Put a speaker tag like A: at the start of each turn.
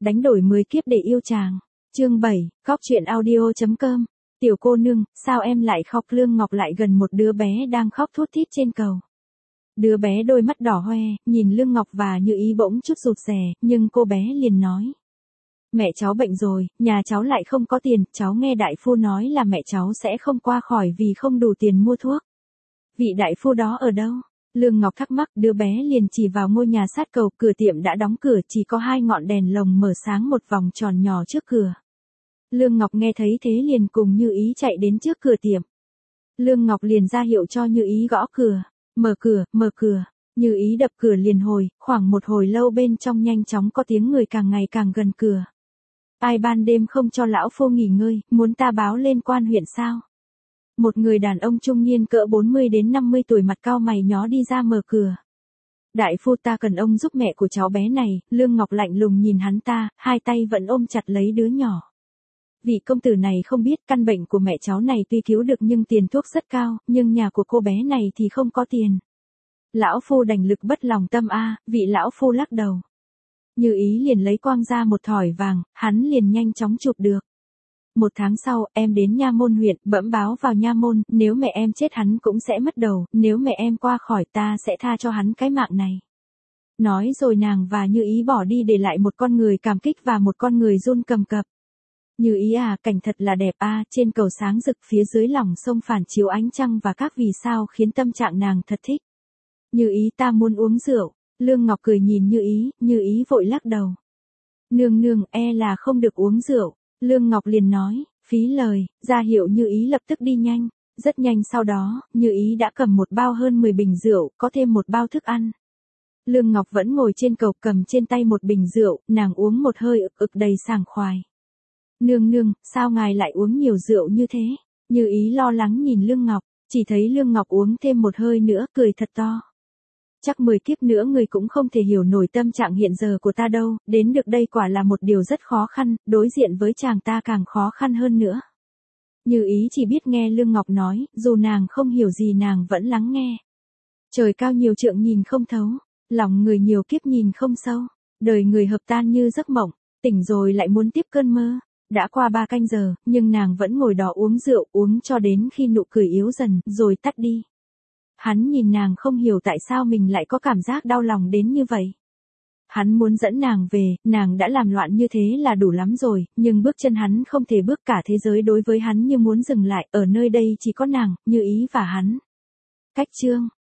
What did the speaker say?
A: đánh đổi 10 kiếp để yêu chàng. Chương 7, Cóc truyện audio.com. Tiểu cô nương, sao em lại khóc? Lương Ngọc lại gần một đứa bé đang khóc thút thít trên cầu. Đứa bé đôi mắt đỏ hoe, nhìn Lương Ngọc và Như Ý bỗng chút rụt rè, nhưng cô bé liền nói. Mẹ cháu bệnh rồi, nhà cháu lại không có tiền, cháu nghe đại phu nói là mẹ cháu sẽ không qua khỏi vì không đủ tiền mua thuốc. Vị đại phu đó ở đâu? Lương Ngọc thắc mắc, đứa bé liền chỉ vào ngôi nhà sát cầu, cửa tiệm đã đóng cửa, chỉ có 2 ngọn đèn lồng mở sáng một vòng tròn nhỏ trước cửa. Lương Ngọc nghe thấy thế liền cùng Như Ý chạy đến trước cửa tiệm. Lương Ngọc liền ra hiệu cho Như Ý gõ cửa. Mở cửa, mở cửa. Như Ý đập cửa liền hồi, khoảng một hồi lâu bên trong nhanh chóng có tiếng người càng ngày càng gần cửa. Ai ban đêm không cho lão phu nghỉ ngơi, muốn ta báo lên quan huyện sao? Một người đàn ông trung niên cỡ 40 đến 50 tuổi mặt cau mày nhó đi ra mở cửa. Đại phu, ta cần ông giúp mẹ của cháu bé này. Lương Ngọc lạnh lùng nhìn hắn ta, hai tay vẫn ôm chặt lấy đứa nhỏ. Vị công tử này không biết căn bệnh của mẹ cháu này tuy cứu được nhưng tiền thuốc rất cao, nhưng nhà của cô bé này thì không có tiền. Lão phu đành lực bất lòng tâm vị lão phu lắc đầu. Như Ý liền lấy quang ra một thỏi vàng, hắn liền nhanh chóng chụp được. 1 tháng sau, em đến nha môn huyện, bẩm báo vào nha môn, nếu mẹ em chết hắn cũng sẽ mất đầu, nếu mẹ em qua khỏi ta sẽ tha cho hắn cái mạng này. Nói rồi nàng và Như Ý bỏ đi để lại một con người cảm kích và một con người run cầm cập. Như Ý cảnh thật là đẹp trên cầu sáng rực phía dưới lòng sông phản chiếu ánh trăng và các vì sao khiến tâm trạng nàng thật thích. Như Ý, ta muốn uống rượu. Lương Ngọc cười nhìn Như Ý vội lắc đầu. Nương nương, là không được uống rượu. Lương Ngọc liền nói, phí lời, ra hiệu Như Ý lập tức đi nhanh. Rất nhanh sau đó, Như Ý đã cầm một bao hơn 10 bình rượu, có thêm một bao thức ăn. Lương Ngọc vẫn ngồi trên cầu cầm trên tay một bình rượu, nàng uống một hơi ực đầy sảng khoái. Nương nương, sao ngài lại uống nhiều rượu như thế? Như Ý lo lắng nhìn Lương Ngọc, chỉ thấy Lương Ngọc uống thêm một hơi nữa, cười thật to. Chắc 10 kiếp nữa người cũng không thể hiểu nổi tâm trạng hiện giờ của ta đâu, đến được đây quả là một điều rất khó khăn, đối diện với chàng ta càng khó khăn hơn nữa. Như Ý chỉ biết nghe Lương Ngọc nói, dù nàng không hiểu gì nàng vẫn lắng nghe. Trời cao nhiều trượng nhìn không thấu, lòng người nhiều kiếp nhìn không sâu, đời người hợp tan như giấc mộng, tỉnh rồi lại muốn tiếp cơn mơ. Đã qua 3 canh giờ, nhưng nàng vẫn ngồi đó uống rượu, uống cho đến khi nụ cười yếu dần, rồi tắt đi. Hắn nhìn nàng không hiểu tại sao mình lại có cảm giác đau lòng đến như vậy. Hắn muốn dẫn nàng về, nàng đã làm loạn như thế là đủ lắm rồi, nhưng bước chân hắn không thể bước, cả thế giới đối với hắn như muốn dừng lại, ở nơi đây chỉ có nàng, Như Ý và hắn. Cách chương